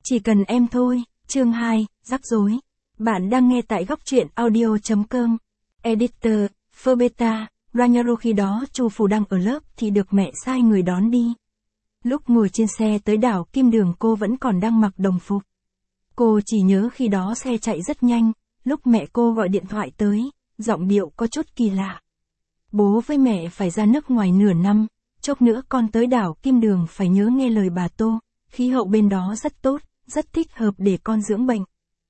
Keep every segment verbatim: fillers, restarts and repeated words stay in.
Chỉ cần em thôi, chương hai, rắc rối. Bạn đang nghe tại góc truyện audio chấm com. Editor, Phobeta, Ranyaru khi đó Chu Phủ đang ở lớp thì được mẹ sai người đón đi. Lúc ngồi trên xe tới đảo Kim Đường cô vẫn còn đang mặc đồng phục. Cô chỉ nhớ khi đó xe chạy rất nhanh, lúc mẹ cô gọi điện thoại tới, giọng điệu có chút kỳ lạ. Bố với mẹ phải ra nước ngoài nửa năm, chốc nữa con tới đảo Kim Đường phải nhớ nghe lời bà Tô, khí hậu bên đó rất tốt, rất thích hợp để con dưỡng bệnh.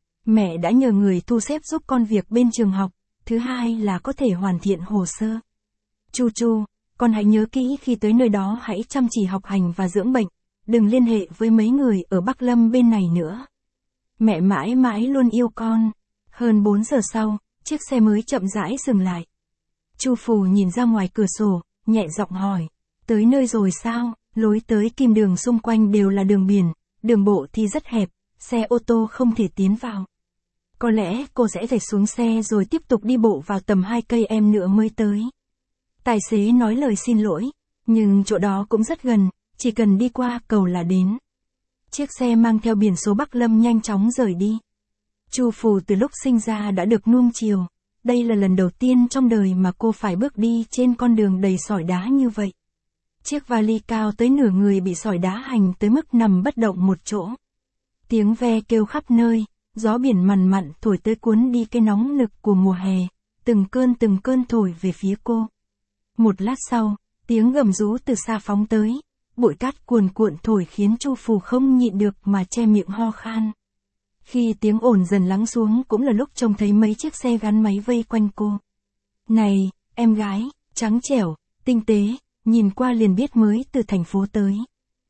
Mẹ đã nhờ người thu xếp giúp con việc bên trường học, thứ hai là có thể hoàn thiện hồ sơ. Chu Chu, con hãy nhớ kỹ khi tới nơi đó hãy chăm chỉ học hành và dưỡng bệnh, đừng liên hệ với mấy người ở Bắc Lâm bên này nữa. Mẹ mãi mãi luôn yêu con. Hơn bốn giờ sau, chiếc xe mới chậm rãi dừng lại. Chu Phủ nhìn ra ngoài cửa sổ, nhẹ giọng hỏi, tới nơi rồi sao? Lối tới Kim Đường xung quanh đều là đường biển, đường bộ thì rất hẹp, xe ô tô không thể tiến vào. Có lẽ cô sẽ phải xuống xe rồi tiếp tục đi bộ vào tầm hai cây em nữa mới tới. Tài xế nói lời xin lỗi, nhưng chỗ đó cũng rất gần, chỉ cần đi qua cầu là đến. Chiếc xe mang theo biển số Bắc Lâm nhanh chóng rời đi. Chu Phủ từ lúc sinh ra đã được nuông chiều, đây là lần đầu tiên trong đời mà cô phải bước đi trên con đường đầy sỏi đá như vậy. Chiếc vali cao tới nửa người bị sỏi đá hành tới mức nằm bất động một chỗ. Tiếng ve kêu khắp nơi, gió biển mằn mặn thổi tới cuốn đi cái nóng nực của mùa hè, từng cơn từng cơn thổi về phía cô. Một lát sau, tiếng gầm rú từ xa phóng tới, bụi cát cuồn cuộn thổi khiến Chu Phủ không nhịn được mà che miệng ho khan. Khi tiếng ồn dần lắng xuống cũng là lúc trông thấy mấy chiếc xe gắn máy vây quanh cô. Này, em gái, trắng trẻo, tinh tế, nhìn qua liền biết mới từ thành phố tới.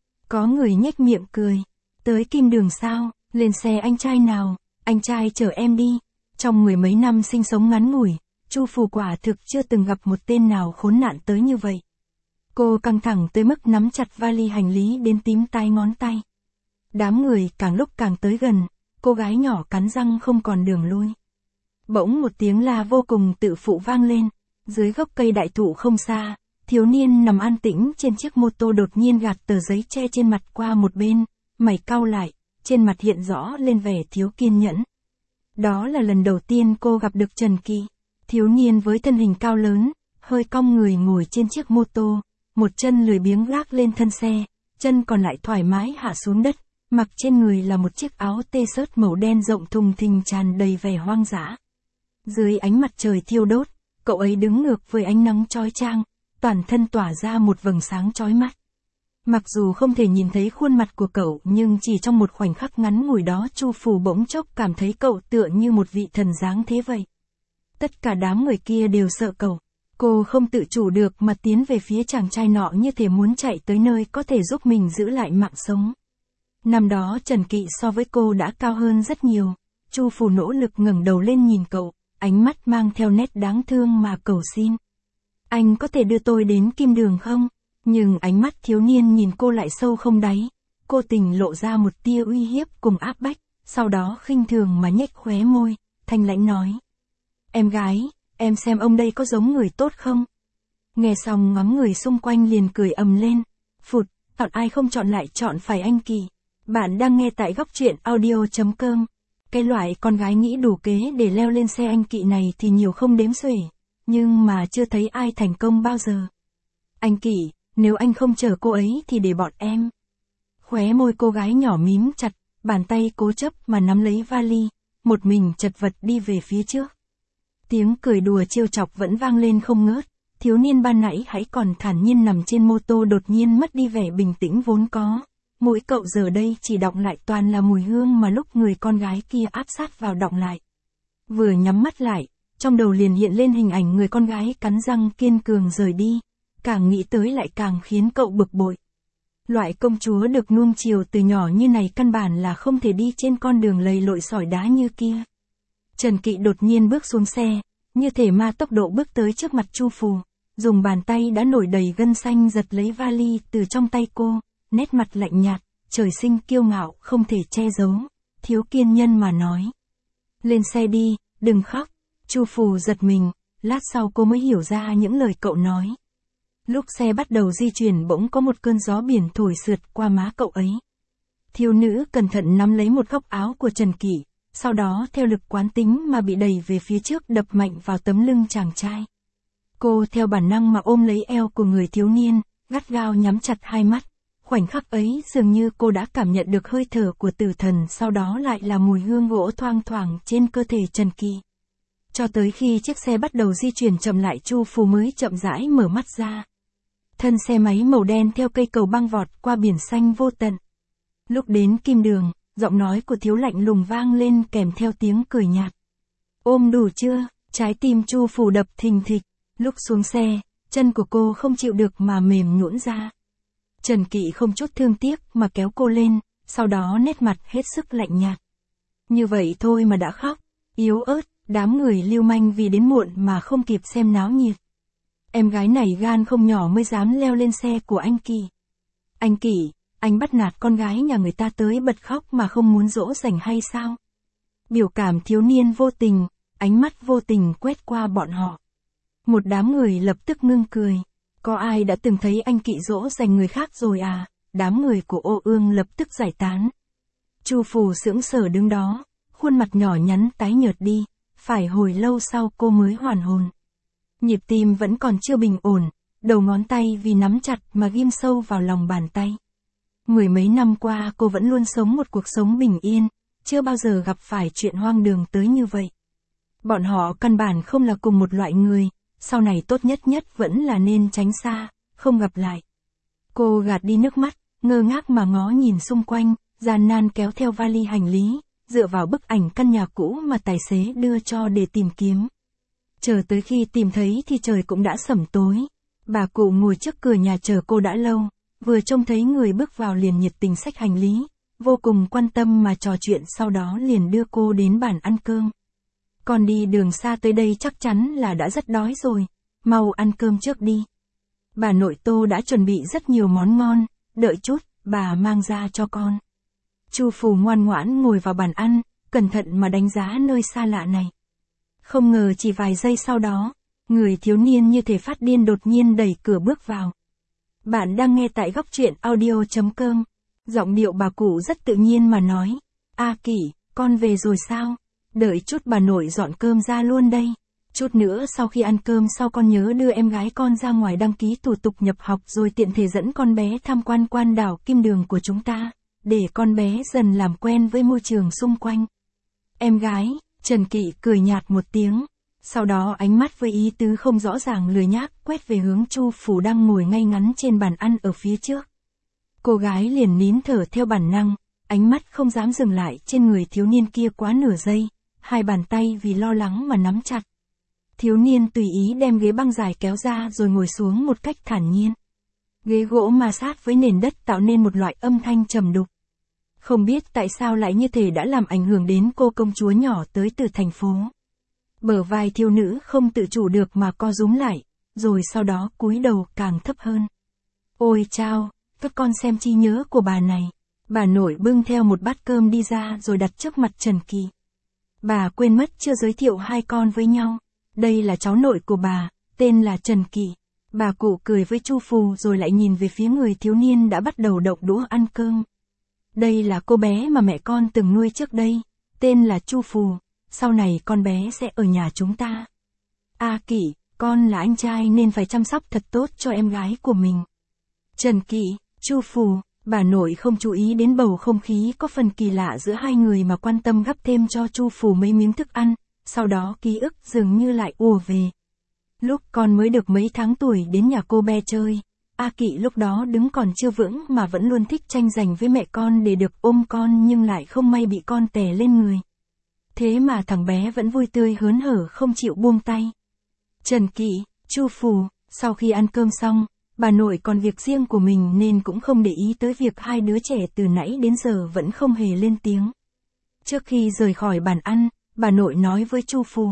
Có người nhếch miệng cười, tới Kim Đường sao, lên xe anh trai nào, anh trai chở em đi. Trong mười mấy năm sinh sống ngắn ngủi, Chu Phủ quả thực chưa từng gặp một tên nào khốn nạn tới như vậy. Cô căng thẳng tới mức nắm chặt vali hành lý đến tím tai ngón tay. Đám người càng lúc càng tới gần, cô gái nhỏ cắn răng không còn đường lui. Bỗng một tiếng la vô cùng tự phụ vang lên, dưới gốc cây đại thụ không xa, thiếu niên nằm an tĩnh trên chiếc mô tô đột nhiên gạt tờ giấy che trên mặt qua một bên, mày cau lại, trên mặt hiện rõ lên vẻ thiếu kiên nhẫn. Đó là lần đầu tiên cô gặp được Trần Kỳ, thiếu niên với thân hình cao lớn, hơi cong người ngồi trên chiếc mô tô, một chân lười biếng gác lên thân xe, chân còn lại thoải mái hạ xuống đất, mặc trên người là một chiếc áo t-shirt màu đen rộng thùng thình tràn đầy vẻ hoang dã. Dưới ánh mặt trời thiêu đốt, cậu ấy đứng ngược với ánh nắng chói chang, toàn thân tỏa ra một vầng sáng chói mắt. Mặc dù không thể nhìn thấy khuôn mặt của cậu nhưng chỉ trong một khoảnh khắc ngắn ngủi đó Chu Phủ bỗng chốc cảm thấy cậu tựa như một vị thần dáng thế vậy. Tất cả đám người kia đều sợ cậu. Cô không tự chủ được mà tiến về phía chàng trai nọ như thể muốn chạy tới nơi có thể giúp mình giữ lại mạng sống. Năm đó Trần Kỵ so với cô đã cao hơn rất nhiều. Chu Phủ nỗ lực ngẩng đầu lên nhìn cậu, ánh mắt mang theo nét đáng thương mà cầu xin. Anh có thể đưa tôi đến Kim Đường không? Nhưng ánh mắt thiếu niên nhìn cô lại sâu không đáy. Cô tình lộ ra một tia uy hiếp cùng áp bách, sau đó khinh thường mà nhếch khóe môi, thanh lãnh nói. Em gái, em xem ông đây có giống người tốt không? Nghe xong ngắm người xung quanh liền cười ầm lên. Phụt, chọn ai không chọn lại chọn phải anh Kỳ. Bạn đang nghe tại góc truyện audio chấm com. Cái loại con gái nghĩ đủ kế để leo lên xe anh Kỵ này thì nhiều không đếm xuể, nhưng mà chưa thấy ai thành công bao giờ. Anh Kỵ, nếu anh không chở cô ấy thì để bọn em. Khóe môi cô gái nhỏ mím chặt, bàn tay cố chấp mà nắm lấy vali, một mình chật vật đi về phía trước. Tiếng cười đùa trêu chọc vẫn vang lên không ngớt, thiếu niên ban nãy hãy còn thản nhiên nằm trên mô tô đột nhiên mất đi vẻ bình tĩnh vốn có. Mũi cậu giờ đây chỉ đọng lại toàn là mùi hương mà lúc người con gái kia áp sát vào đọng lại. Vừa nhắm mắt lại, trong đầu liền hiện lên hình ảnh người con gái cắn răng kiên cường rời đi, càng nghĩ tới lại càng khiến cậu bực bội. Loại công chúa được nuông chiều từ nhỏ như này căn bản là không thể đi trên con đường lầy lội sỏi đá như kia. Trần Kỵ đột nhiên bước xuống xe, như thể ma tốc độ bước tới trước mặt Chu Phủ, dùng bàn tay đã nổi đầy gân xanh giật lấy vali từ trong tay cô, nét mặt lạnh nhạt, trời sinh kiêu ngạo không thể che giấu, thiếu kiên nhân mà nói. Lên xe đi, đừng khóc. Chu Phủ giật mình, lát sau cô mới hiểu ra những lời cậu nói. Lúc xe bắt đầu di chuyển bỗng có một cơn gió biển thổi sượt qua má cậu ấy. Thiếu nữ cẩn thận nắm lấy một góc áo của Trần Kỷ, sau đó theo lực quán tính mà bị đẩy về phía trước đập mạnh vào tấm lưng chàng trai. Cô theo bản năng mà ôm lấy eo của người thiếu niên, gắt gao nhắm chặt hai mắt. Khoảnh khắc ấy dường như cô đã cảm nhận được hơi thở của tử thần, sau đó lại là mùi hương gỗ thoang thoảng trên cơ thể Trần Kỳ. Cho tới khi chiếc xe bắt đầu di chuyển chậm lại, Chu Phù mới chậm rãi mở mắt ra. Thân xe máy màu đen theo cây cầu băng vọt qua biển xanh vô tận. Lúc đến Kim Đường, giọng nói của Thiếu lạnh lùng vang lên kèm theo tiếng cười nhạt. Ôm đủ chưa? Trái tim Chu Phù đập thình thịch. Lúc xuống xe, chân của cô không chịu được mà mềm nhũn ra. Trần Kỵ không chút thương tiếc mà kéo cô lên, sau đó nét mặt hết sức lạnh nhạt. Như vậy thôi mà đã khóc, yếu ớt, đám người lưu manh vì đến muộn mà không kịp xem náo nhiệt. Em gái này gan không nhỏ mới dám leo lên xe của anh Kỳ. Anh Kỳ, anh bắt nạt con gái nhà người ta tới bật khóc mà không muốn dỗ dành hay sao? Biểu cảm thiếu niên vô tình, ánh mắt vô tình quét qua bọn họ. Một đám người lập tức ngưng cười. Có ai đã từng thấy anh Kỵ dỗ dành người khác rồi à? Đám người của Ô Ương lập tức giải tán. Chu Phù sững sờ đứng đó, khuôn mặt nhỏ nhắn tái nhợt đi, phải hồi lâu sau cô mới hoàn hồn. Nhịp tim vẫn còn chưa bình ổn, đầu ngón tay vì nắm chặt mà ghim sâu vào lòng bàn tay. Mười mấy năm qua cô vẫn luôn sống một cuộc sống bình yên, chưa bao giờ gặp phải chuyện hoang đường tới như vậy. Bọn họ căn bản không là cùng một loại người, sau này tốt nhất nhất vẫn là nên tránh xa, không gặp lại. Cô gạt đi nước mắt, ngơ ngác mà ngó nhìn xung quanh, gian nan kéo theo vali hành lý, dựa vào bức ảnh căn nhà cũ mà tài xế đưa cho để tìm kiếm. Chờ tới khi tìm thấy thì trời cũng đã sẩm tối. Bà cụ ngồi trước cửa nhà chờ cô đã lâu, vừa trông thấy người bước vào liền nhiệt tình xách hành lý, vô cùng quan tâm mà trò chuyện, sau đó liền đưa cô đến bàn ăn cơm. Còn đi đường xa tới đây chắc chắn là đã rất đói rồi, mau ăn cơm trước đi. Bà nội Tô đã chuẩn bị rất nhiều món ngon, đợi chút, bà mang ra cho con. Chu Phù ngoan ngoãn ngồi vào bàn ăn, cẩn thận mà đánh giá nơi xa lạ này. Không ngờ chỉ vài giây sau đó, người thiếu niên như thể phát điên đột nhiên đẩy cửa bước vào. Bạn đang nghe tại góc truyện audio chấm com. Giọng điệu bà cụ rất tự nhiên mà nói. A Kỷ, con về rồi sao? Đợi chút bà nội dọn cơm ra luôn đây. Chút nữa sau khi ăn cơm sau con nhớ đưa em gái con ra ngoài đăng ký thủ tục nhập học rồi tiện thể dẫn con bé tham quan quan đảo Kim Đường của chúng ta, để con bé dần làm quen với môi trường xung quanh. Em gái, Trần Kỵ cười nhạt một tiếng, sau đó ánh mắt với ý tứ không rõ ràng lười nhác quét về hướng Chu Phù đang ngồi ngay ngắn trên bàn ăn ở phía trước. Cô gái liền nín thở theo bản năng, ánh mắt không dám dừng lại trên người thiếu niên kia quá nửa giây, hai bàn tay vì lo lắng mà nắm chặt. Thiếu niên tùy ý đem ghế băng dài kéo ra rồi ngồi xuống một cách thản nhiên. Ghế gỗ ma sát với nền đất tạo nên một loại âm thanh trầm đục. Không biết tại sao lại như thế đã làm ảnh hưởng đến cô công chúa nhỏ tới từ thành phố. Bờ vai thiếu nữ không tự chủ được mà co rúm lại, rồi sau đó cúi đầu càng thấp hơn. Ôi chao, các con xem trí nhớ của bà này. Bà nội bưng theo một bát cơm đi ra rồi đặt trước mặt Trần Kỳ. Bà quên mất chưa giới thiệu hai con với nhau. Đây là cháu nội của bà, tên là Trần Kỳ. Bà cụ cười với Chu Phù rồi lại nhìn về phía người thiếu niên đã bắt đầu động đũa ăn cơm. Đây là cô bé mà mẹ con từng nuôi trước đây, tên là Chu Phù, sau này con bé sẽ ở nhà chúng ta. A Kỷ, con là anh trai nên phải chăm sóc thật tốt cho em gái của mình. Trần Kỵ, Chu Phù, bà nội không chú ý đến bầu không khí có phần kỳ lạ giữa hai người mà quan tâm gắp thêm cho Chu Phù mấy miếng thức ăn, sau đó ký ức dường như lại ùa về. Lúc con mới được mấy tháng tuổi đến nhà cô bé chơi, A Kỵ lúc đó đứng còn chưa vững mà vẫn luôn thích tranh giành với mẹ con để được ôm con, nhưng lại không may bị con tè lên người. Thế mà thằng bé vẫn vui tươi hớn hở không chịu buông tay. Trần Kỵ, Chu Phù, sau khi ăn cơm xong, bà nội còn việc riêng của mình nên cũng không để ý tới việc hai đứa trẻ từ nãy đến giờ vẫn không hề lên tiếng. Trước khi rời khỏi bàn ăn, bà nội nói với Chu Phù.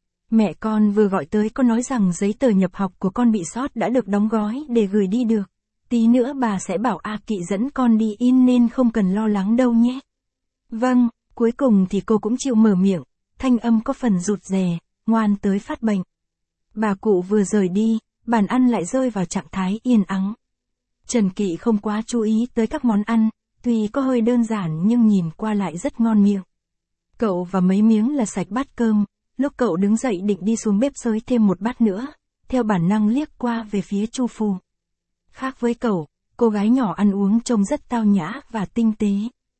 Mẹ con vừa gọi tới có nói rằng giấy tờ nhập học của con bị sót đã được đóng gói để gửi đi được. Tí nữa bà sẽ bảo A Kỵ dẫn con đi in nên không cần lo lắng đâu nhé. Vâng, cuối cùng thì cô cũng chịu mở miệng, thanh âm có phần rụt rè, ngoan tới phát bệnh. Bà cụ vừa rời đi, bàn ăn lại rơi vào trạng thái yên ắng. Trần Kỵ không quá chú ý tới các món ăn, tuy có hơi đơn giản nhưng nhìn qua lại rất ngon miệng. Cậu và mấy miếng là sạch bát cơm, lúc cậu đứng dậy định đi xuống bếp xới thêm một bát nữa, theo bản năng liếc qua về phía Chu Phù. Khác với cậu, cô gái nhỏ ăn uống trông rất tao nhã và tinh tế.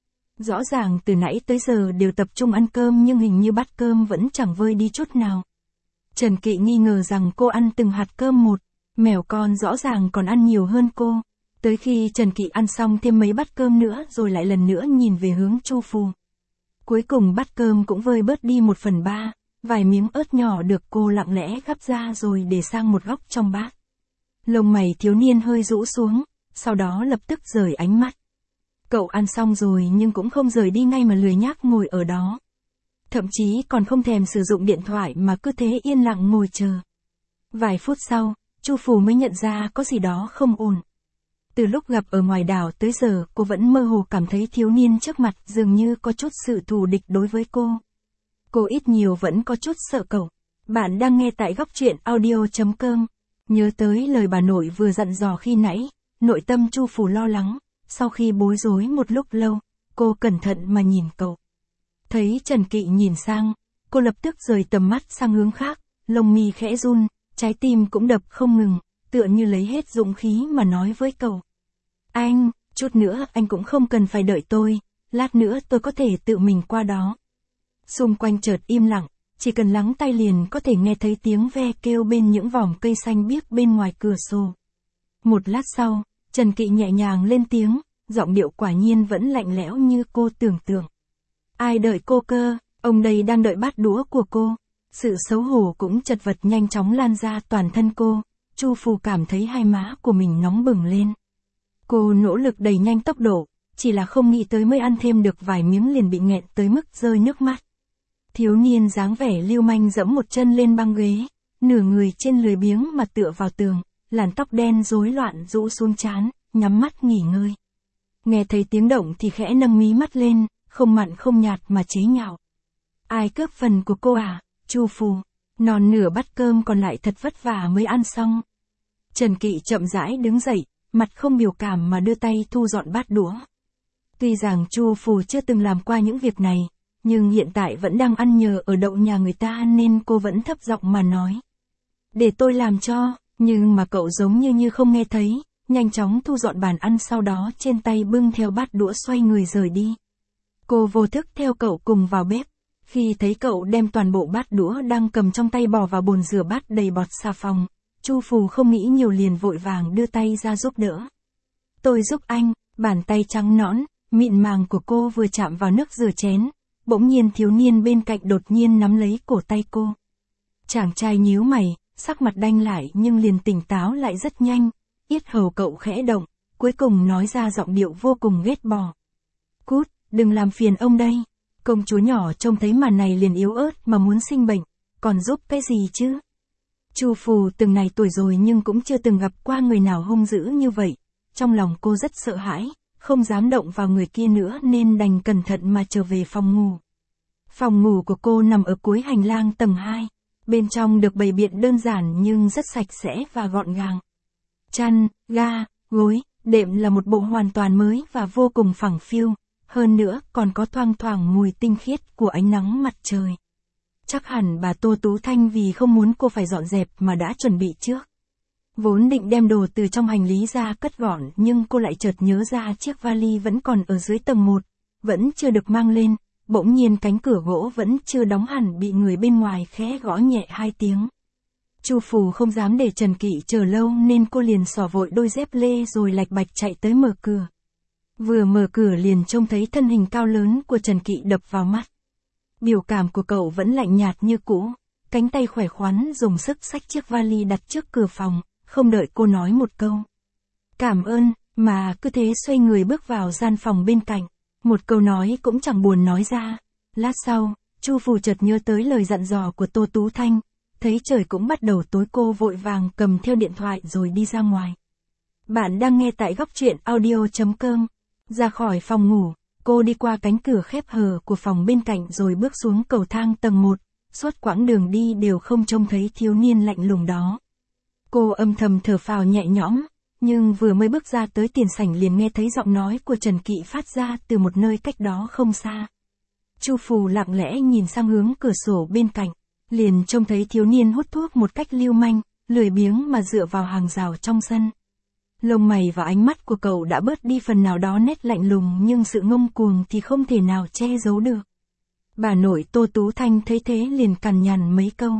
Rõ ràng từ nãy tới giờ đều tập trung ăn cơm nhưng hình như bát cơm vẫn chẳng vơi đi chút nào. Trần Kỵ nghi ngờ rằng cô ăn từng hạt cơm một, mèo con rõ ràng còn ăn nhiều hơn cô. Tới khi Trần Kỵ ăn xong thêm mấy bát cơm nữa rồi lại lần nữa nhìn về hướng Chu Phù. Cuối cùng bát cơm cũng vơi bớt đi một phần ba, vài miếng ớt nhỏ được cô lặng lẽ gắp ra rồi để sang một góc trong bát. Lông mày thiếu niên hơi rũ xuống, sau đó lập tức rời ánh mắt. Cậu ăn xong rồi nhưng cũng không rời đi ngay mà lười nhác ngồi ở đó. Thậm chí còn không thèm sử dụng điện thoại mà cứ thế yên lặng ngồi chờ. Vài phút sau, Chu Phù mới nhận ra có gì đó không ổn. Từ lúc gặp ở ngoài đảo tới giờ cô vẫn mơ hồ cảm thấy thiếu niên trước mặt dường như có chút sự thù địch đối với cô. Cô ít nhiều vẫn có chút sợ cậu. Bạn đang nghe tại góc truyện audio chấm com. Nhớ tới lời bà nội vừa dặn dò khi nãy, nội tâm Chu Phù lo lắng. Sau khi bối rối một lúc lâu, cô cẩn thận mà nhìn cậu. Thấy Trần Kỵ nhìn sang, cô lập tức rời tầm mắt sang hướng khác, lông mi khẽ run, trái tim cũng đập không ngừng, tựa như lấy hết dũng khí mà nói với cậu. Anh, chút nữa anh cũng không cần phải đợi tôi, lát nữa tôi có thể tự mình qua đó. Xung quanh chợt im lặng, chỉ cần lắng tai liền có thể nghe thấy tiếng ve kêu bên những vòm cây xanh biếc bên ngoài cửa sổ. Một lát sau, Trần Kỵ nhẹ nhàng lên tiếng, giọng điệu quả nhiên vẫn lạnh lẽo như cô tưởng tượng. Ai đợi cô cơ, ông đây đang đợi bát đũa của cô. Sự xấu hổ cũng chật vật nhanh chóng lan ra toàn thân cô, Chu Phù cảm thấy hai má của mình nóng bừng lên. Cô nỗ lực đẩy nhanh tốc độ, chỉ là không nghĩ tới mới ăn thêm được vài miếng liền bị nghẹn tới mức rơi nước mắt. Thiếu niên dáng vẻ lưu manh dẫm một chân lên băng ghế, nửa người trên lười biếng mà tựa vào tường, làn tóc đen rối loạn rũ xuống trán, nhắm mắt nghỉ ngơi. Nghe thấy tiếng động thì khẽ nâng mí mắt lên, không mặn không nhạt mà chế nhạo. Ai cướp phần của cô à, Chu Phù, non nửa bát cơm còn lại thật vất vả mới ăn xong. Trần Kỵ chậm rãi đứng dậy, mặt không biểu cảm mà đưa tay thu dọn bát đũa. Tuy rằng Chu Phù chưa từng làm qua những việc này, nhưng hiện tại vẫn đang ăn nhờ ở đậu nhà người ta nên cô vẫn thấp giọng mà nói. Để tôi làm cho, nhưng mà cậu giống như như không nghe thấy, nhanh chóng thu dọn bàn ăn sau đó trên tay bưng theo bát đũa xoay người rời đi. Cô vô thức theo cậu cùng vào bếp. Khi thấy cậu đem toàn bộ bát đũa đang cầm trong tay bỏ vào bồn rửa bát đầy bọt xà phòng, Chu Phù không nghĩ nhiều liền vội vàng đưa tay ra giúp đỡ. Tôi giúp anh, bàn tay trắng nõn, mịn màng của cô vừa chạm vào nước rửa chén, bỗng nhiên thiếu niên bên cạnh đột nhiên nắm lấy cổ tay cô. Chàng trai nhíu mày, sắc mặt đanh lại nhưng liền tỉnh táo lại rất nhanh, yết hầu cậu khẽ động, cuối cùng nói ra giọng điệu vô cùng ghét bỏ. Cút, đừng làm phiền ông đây. Công chúa nhỏ trông thấy màn này liền yếu ớt mà muốn sinh bệnh, còn giúp cái gì chứ? Chu Phù từng này tuổi rồi nhưng cũng chưa từng gặp qua người nào hung dữ như vậy, trong lòng cô rất sợ hãi, không dám động vào người kia nữa nên đành cẩn thận mà trở về phòng ngủ. Phòng ngủ của cô nằm ở cuối hành lang tầng hai, bên trong được bày biện đơn giản nhưng rất sạch sẽ và gọn gàng. Chăn, ga, gối, đệm là một bộ hoàn toàn mới và vô cùng phẳng phiu. Hơn nữa còn có thoang thoảng mùi tinh khiết của ánh nắng mặt trời. Chắc hẳn bà Tô Tú Thanh vì không muốn cô phải dọn dẹp mà đã chuẩn bị trước. Vốn định đem đồ từ trong hành lý ra cất gọn nhưng cô lại chợt nhớ ra chiếc vali vẫn còn ở dưới tầng một, vẫn chưa được mang lên, bỗng nhiên cánh cửa gỗ vẫn chưa đóng hẳn bị người bên ngoài khẽ gõ nhẹ hai tiếng. Chu Phù không dám để Trần Kỵ chờ lâu nên cô liền xỏ vội đôi dép lê rồi lạch bạch chạy tới mở cửa. Vừa mở cửa liền trông thấy thân hình cao lớn của Trần Kỵ đập vào mắt. Biểu cảm của cậu vẫn lạnh nhạt như cũ, cánh tay khỏe khoắn dùng sức xách chiếc vali đặt trước cửa phòng, không đợi cô nói một câu. Cảm ơn, mà cứ thế xoay người bước vào gian phòng bên cạnh, một câu nói cũng chẳng buồn nói ra. Lát sau, Chu Phù chợt nhớ tới lời dặn dò của Tô Tú Thanh, thấy trời cũng bắt đầu tối cô vội vàng cầm theo điện thoại rồi đi ra ngoài. Bạn đang nghe tại góc truyện audio chấm com. Ra khỏi phòng ngủ, cô đi qua cánh cửa khép hờ của phòng bên cạnh rồi bước xuống cầu thang tầng một, suốt quãng đường đi đều không trông thấy thiếu niên lạnh lùng đó. Cô âm thầm thở phào nhẹ nhõm, Nhưng vừa mới bước ra tới tiền sảnh liền nghe thấy giọng nói của Trần Kỵ phát ra từ một nơi cách đó không xa. Chu Phù lặng lẽ nhìn sang hướng cửa sổ bên cạnh, liền trông thấy thiếu niên hút thuốc một cách lưu manh, lười biếng mà dựa vào hàng rào trong sân. Lông mày và ánh mắt của cậu đã bớt đi phần nào đó nét lạnh lùng, nhưng sự ngông cuồng thì không thể nào che giấu được. Bà nội Tô Tú Thanh thấy thế liền cằn nhằn mấy câu.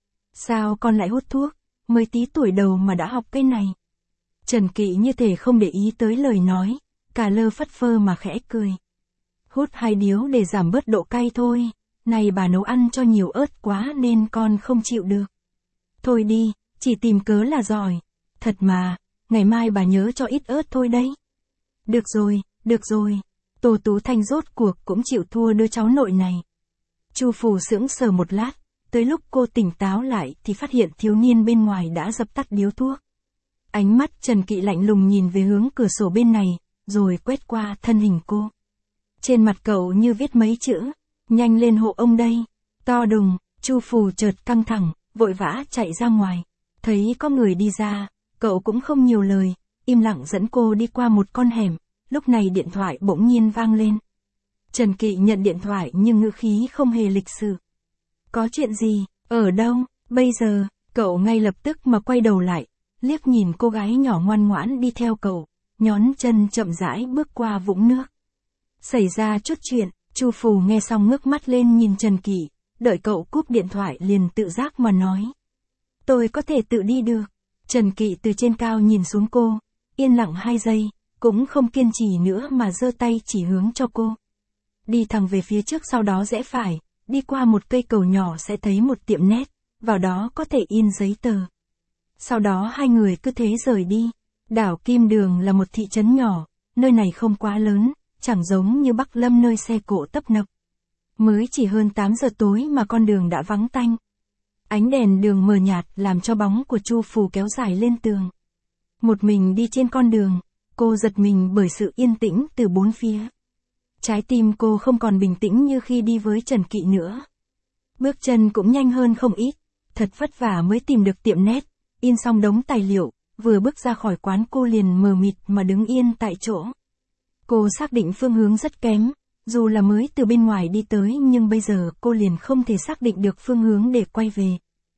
Sao con lại hút thuốc, mới tí tuổi đầu mà đã học cái này? Trần Kỵ như thể không để ý tới lời nói, cà lơ phất phơ mà khẽ cười. Hút hai điếu để giảm bớt độ cay thôi, này bà nấu ăn cho nhiều ớt quá nên con không chịu được. Thôi đi, chỉ tìm cớ là giỏi. Thật mà, ngày mai bà nhớ cho ít ớt thôi đấy. Được rồi, được rồi. Tô Tú Thanh rốt cuộc cũng chịu thua đứa cháu nội này. Chu Phù sững sờ một lát, tới lúc cô tỉnh táo lại thì phát hiện thiếu niên bên ngoài đã dập tắt điếu thuốc. Ánh mắt Trần Kỵ lạnh lùng nhìn về hướng cửa sổ bên này, rồi quét qua thân hình cô. Trên mặt cậu như viết mấy chữ, nhanh lên hộ ông đây. To đùng, Chu Phù chợt căng thẳng, vội vã chạy ra ngoài. Thấy có người đi ra, cậu cũng không nhiều lời, im lặng dẫn cô đi qua một con hẻm. Lúc này điện thoại bỗng nhiên vang lên. Trần Kỵ nhận điện thoại nhưng ngữ khí không hề lịch sự. Có chuyện gì, ở đâu, bây giờ? Cậu ngay lập tức mà quay đầu lại, liếc nhìn cô gái nhỏ ngoan ngoãn đi theo cậu, nhón chân chậm rãi bước qua vũng nước. Xảy ra chút chuyện, Chu Phù nghe xong ngước mắt lên nhìn Trần Kỵ, đợi cậu cúp điện thoại liền tự giác mà nói. Tôi có thể tự đi được. Trần Kỵ từ trên cao nhìn xuống cô, yên lặng hai giây, cũng không kiên trì nữa mà giơ tay chỉ hướng cho cô. Đi thẳng về phía trước, sau đó rẽ phải, đi qua một cây cầu nhỏ sẽ thấy một tiệm nét, vào đó có thể in giấy tờ. Sau đó hai người cứ thế rời đi. Đảo Kim Đường là một thị trấn nhỏ, nơi này không quá lớn, chẳng giống như Bắc Lâm nơi xe cộ tấp nập. Mới chỉ hơn tám giờ tối mà con đường đã vắng tanh. Ánh đèn đường mờ nhạt làm cho bóng của Chu Phù kéo dài lên tường. Một mình đi trên con đường, cô giật mình bởi sự yên tĩnh từ bốn phía. Trái tim cô không còn bình tĩnh như khi đi với Trần Kỵ nữa. Bước chân cũng nhanh hơn không ít, thật vất vả mới tìm được tiệm nét, in xong đống tài liệu, vừa bước ra khỏi quán cô liền mờ mịt mà đứng yên tại chỗ. Cô xác định phương hướng rất kém, dù là mới từ bên ngoài đi tới nhưng bây giờ cô liền không thể xác định được phương hướng để quay về.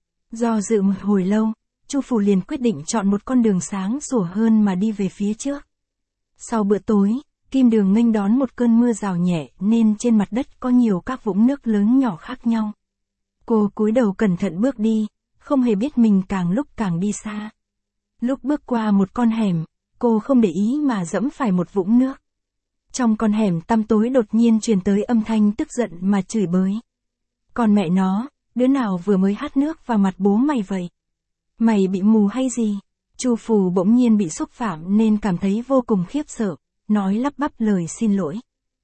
Do dự một hồi lâu, Chu Phù liền quyết định chọn một con đường sáng sủa hơn mà đi về phía trước. Sau bữa tối, Kim Đường nghênh đón một cơn mưa rào nhẹ nên trên mặt đất có nhiều các vũng nước lớn nhỏ khác nhau. Cô cúi đầu cẩn thận bước đi, không hề biết mình càng lúc càng đi xa. Lúc bước qua một con hẻm, cô không để ý mà dẫm phải một vũng nước. Trong con hẻm tăm tối đột nhiên truyền tới âm thanh tức giận mà chửi bới. Còn mẹ nó, đứa nào vừa mới hắt nước vào mặt bố mày vậy? Mày bị mù hay gì? Chu Phù bỗng nhiên bị xúc phạm nên cảm thấy vô cùng khiếp sợ, nói lắp bắp lời xin lỗi.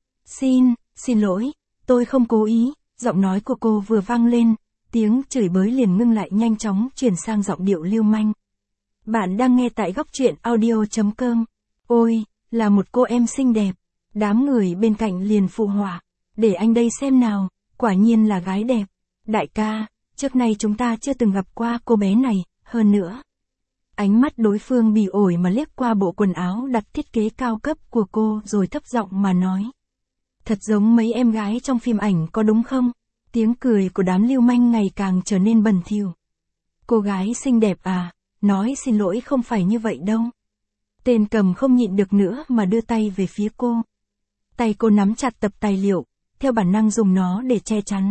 Xin, xin lỗi, tôi không cố ý. Giọng nói của cô vừa vang lên, tiếng chửi bới liền ngưng lại, nhanh chóng chuyển sang giọng điệu lưu manh. Bạn đang nghe tại góc truyện audio chấm com. Ôi, là một cô em xinh đẹp. Đám người bên cạnh liền phụ họa. Để anh đây xem nào, quả nhiên là gái đẹp. Đại ca, trước nay chúng ta chưa từng gặp qua cô bé này, hơn nữa. Ánh mắt đối phương bỉ ổi mà liếc qua bộ quần áo đặt thiết kế cao cấp của cô rồi thấp giọng mà nói. Thật giống mấy em gái trong phim ảnh có đúng không? Tiếng cười của đám lưu manh ngày càng trở nên bẩn thỉu. Cô gái xinh đẹp à, nói xin lỗi không phải như vậy đâu. Tên cầm không nhịn được nữa mà đưa tay về phía cô. Tay cô nắm chặt tập tài liệu, theo bản năng dùng nó để che chắn.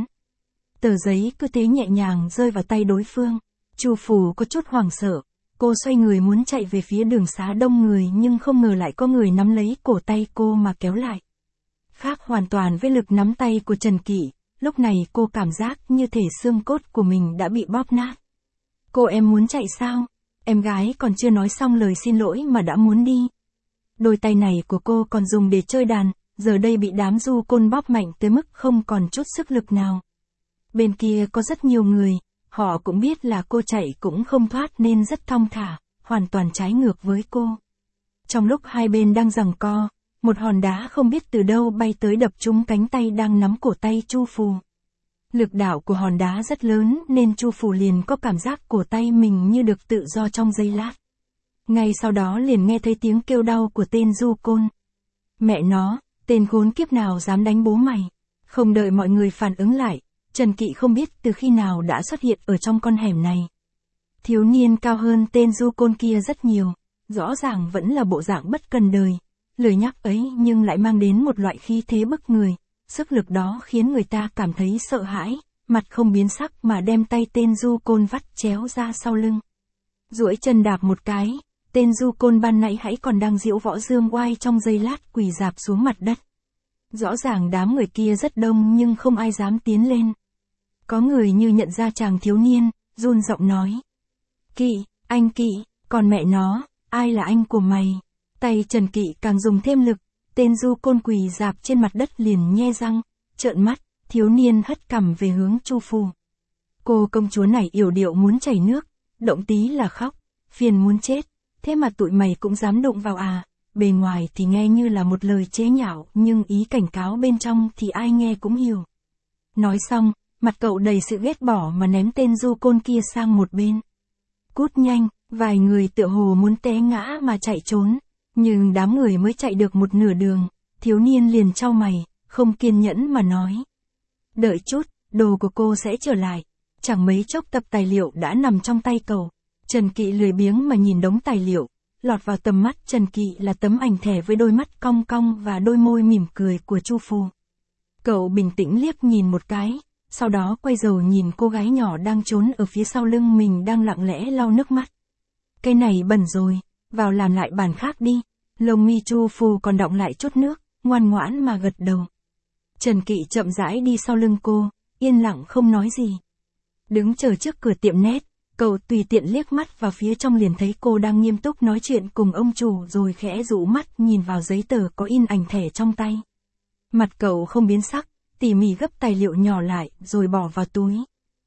Tờ giấy cứ thế nhẹ nhàng rơi vào tay đối phương. Chu Phù có chút hoảng sợ, cô xoay người muốn chạy về phía đường xá đông người nhưng không ngờ lại có người nắm lấy cổ tay cô mà kéo lại. Khác hoàn toàn với lực nắm tay của Trần Kỵ, lúc này cô cảm giác như thể xương cốt của mình đã bị bóp nát. Cô em muốn chạy sao? Em gái còn chưa nói xong lời xin lỗi mà đã muốn đi. Đôi tay này của cô còn dùng để chơi đàn, giờ đây bị đám du côn bóp mạnh tới mức không còn chút sức lực nào. Bên kia có rất nhiều người, họ cũng biết là cô chạy cũng không thoát nên rất thong thả, hoàn toàn trái ngược với cô. Trong lúc hai bên đang giằng co, một hòn đá không biết từ đâu bay tới đập trúng cánh tay đang nắm cổ tay Chu Phù. Lực đạo của hòn đá rất lớn nên Chu Phù liền có cảm giác cổ tay mình như được tự do trong giây lát. Ngay sau đó liền nghe thấy tiếng kêu đau của tên du côn. Mẹ nó, tên khốn kiếp nào dám đánh bố mày. Không đợi mọi người phản ứng lại, Trần Kỵ không biết từ khi nào đã xuất hiện ở trong con hẻm này. Thiếu niên cao hơn tên du côn kia rất nhiều, rõ ràng vẫn là bộ dạng bất cần đời. Lời nhắc ấy nhưng lại mang đến một loại khí thế bức người, sức lực đó khiến người ta cảm thấy sợ hãi, mặt không biến sắc mà đem tay tên du côn vắt chéo ra sau lưng. Duỗi chân đạp một cái, tên du côn ban nãy hãy còn đang diễu võ dương oai trong giây lát quỳ rạp xuống mặt đất. Rõ ràng đám người kia rất đông nhưng không ai dám tiến lên. Có người như nhận ra chàng thiếu niên, run giọng nói. Kỵ, anh Kỵ, còn mẹ nó, ai là anh của mày? Tay Trần Kỵ càng dùng thêm lực, tên du côn quỳ rạp trên mặt đất liền nhe răng, trợn mắt, thiếu niên hất cằm về hướng Chu Phù. Cô công chúa này yểu điệu muốn chảy nước, động tí là khóc, phiền muốn chết, thế mà tụi mày cũng dám đụng vào à? Bề ngoài thì nghe như là một lời chế nhạo, nhưng ý cảnh cáo bên trong thì ai nghe cũng hiểu. Nói xong, mặt cậu đầy sự ghét bỏ mà ném tên du côn kia sang một bên. Cút nhanh, vài người tựa hồ muốn té ngã mà chạy trốn, nhưng đám người mới chạy được một nửa đường, thiếu niên liền chau mày, không kiên nhẫn mà nói. Đợi chút, đồ của cô sẽ trở lại. Chẳng mấy chốc tập tài liệu đã nằm trong tay cậu. Trần Kỵ lười biếng mà nhìn đống tài liệu, lọt vào tầm mắt Trần Kỵ là tấm ảnh thẻ với đôi mắt cong cong và đôi môi mỉm cười của Chu Phù. Cậu bình tĩnh liếc nhìn một cái, sau đó quay đầu nhìn cô gái nhỏ đang trốn ở phía sau lưng mình đang lặng lẽ lau nước mắt. Cái này bẩn rồi, vào làm lại bản khác đi. Lông mi Chu Phù còn đọng lại chút nước, ngoan ngoãn mà gật đầu. Trần Kỵ chậm rãi đi sau lưng cô, yên lặng không nói gì. Đứng chờ trước cửa tiệm nét, cậu tùy tiện liếc mắt vào phía trong liền thấy cô đang nghiêm túc nói chuyện cùng ông chủ rồi khẽ rũ mắt nhìn vào giấy tờ có in ảnh thẻ trong tay. Mặt cậu không biến sắc, tỉ mỉ gấp tài liệu nhỏ lại rồi bỏ vào túi.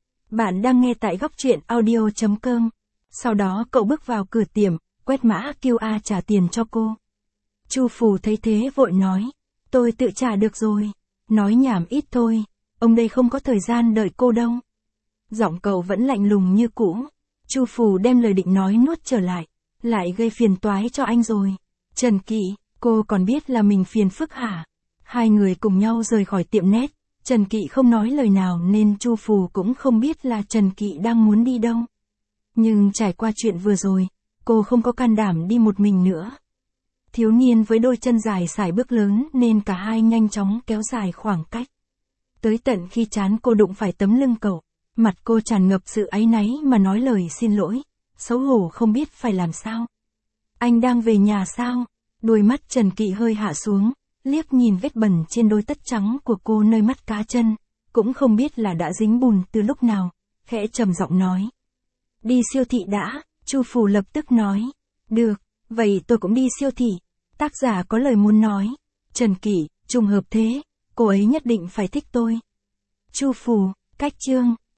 Bạn đang nghe tại góc truyện audio chấm com. Sau đó cậu bước vào cửa tiệm, quét mã quy rờ trả tiền cho cô. Chu Phù thấy thế vội nói, tôi tự trả được rồi. Nói nhảm ít thôi, ông đây không có thời gian đợi cô đâu. Giọng cậu vẫn lạnh lùng như cũ. Chu Phù đem lời định nói nuốt trở lại, lại gây phiền toái cho anh rồi. Trần Kỵ, cô còn biết là mình phiền phức hả? Hai người cùng nhau rời khỏi tiệm nét, Trần Kỵ không nói lời nào nên Chu Phù cũng không biết là Trần Kỵ đang muốn đi đâu. Nhưng trải qua chuyện vừa rồi, cô không có can đảm đi một mình nữa. Thiếu niên với đôi chân dài sải bước lớn nên cả hai nhanh chóng kéo dài khoảng cách. Tới tận khi trán cô đụng phải tấm lưng cậu, mặt cô tràn ngập sự áy náy mà nói lời xin lỗi, xấu hổ không biết phải làm sao. Anh đang về nhà sao? Đôi mắt Trần Kỵ hơi hạ xuống, liếc nhìn vết bẩn trên đôi tất trắng của cô nơi mắt cá chân, cũng không biết là đã dính bùn từ lúc nào, khẽ trầm giọng nói. Đi siêu thị đã, Chu Phù lập tức nói. Được, vậy tôi cũng đi siêu thị. Tác giả có lời muốn nói. Trần Kỵ, trùng hợp thế, cô ấy nhất định phải thích tôi. Chu Phù, cách chương.